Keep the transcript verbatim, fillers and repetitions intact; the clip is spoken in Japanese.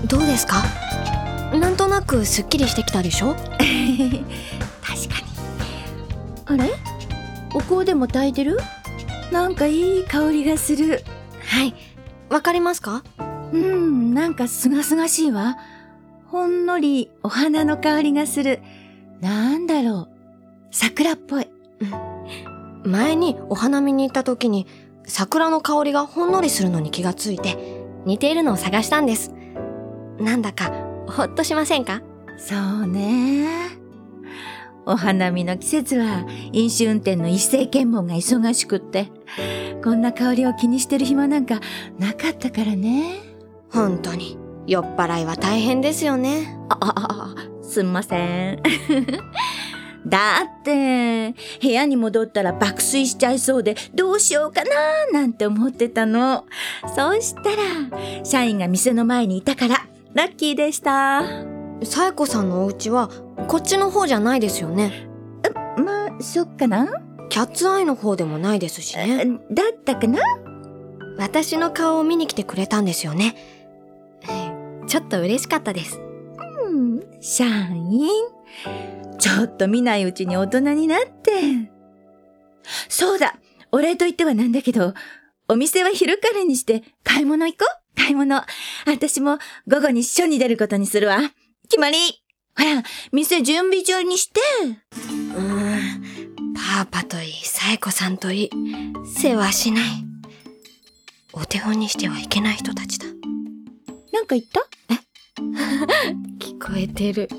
どうですか？なんとなくすっきりしてきたでしょ？ 確かに。あれ？お香でも焚いてる？なんかいい香りがする。 はい、わかりますか？ うん、なんかすがすがしいわ。ほんのりお花の香りがする。なんだろう。桜っぽい。 前にお花見に行った時に桜の香りがほんのりするのに気がついて、似ているのを探したんです。なんだかほっとしませんか？ そうね。お花見の季節は飲酒運転の一斉検問が忙しくって、こんな香りを気にしてる暇なんかなかったからね。 本当に酔っ払いは大変ですよね。 あ、あ、あ、すんません。だって部屋に戻ったら爆睡しちゃいそうでどうしようかななんて思ってたの。そうしたら社員が店の前にいたからラッキーでした。 さえこさんのお家はこっちの方じゃないですよね。 まあそっかな。 キャッツアイの方でもないですしね。 だったかな。 私の顔を見に来てくれたんですよね。ちょっと嬉しかったです。 うん、社員ちょっと見ないうちに大人になって。そうだ、お礼と言ってはなんだけど、お店は昼からにして買い物行こう。買い物。私も午後に署に出ることにするわ。決まり。ほら、店準備中にして。 うーん、パーパといい、さえこさんといい、世話しない。お手本にしてはいけない人たちだ。 なんか言った？ 聞こえてる。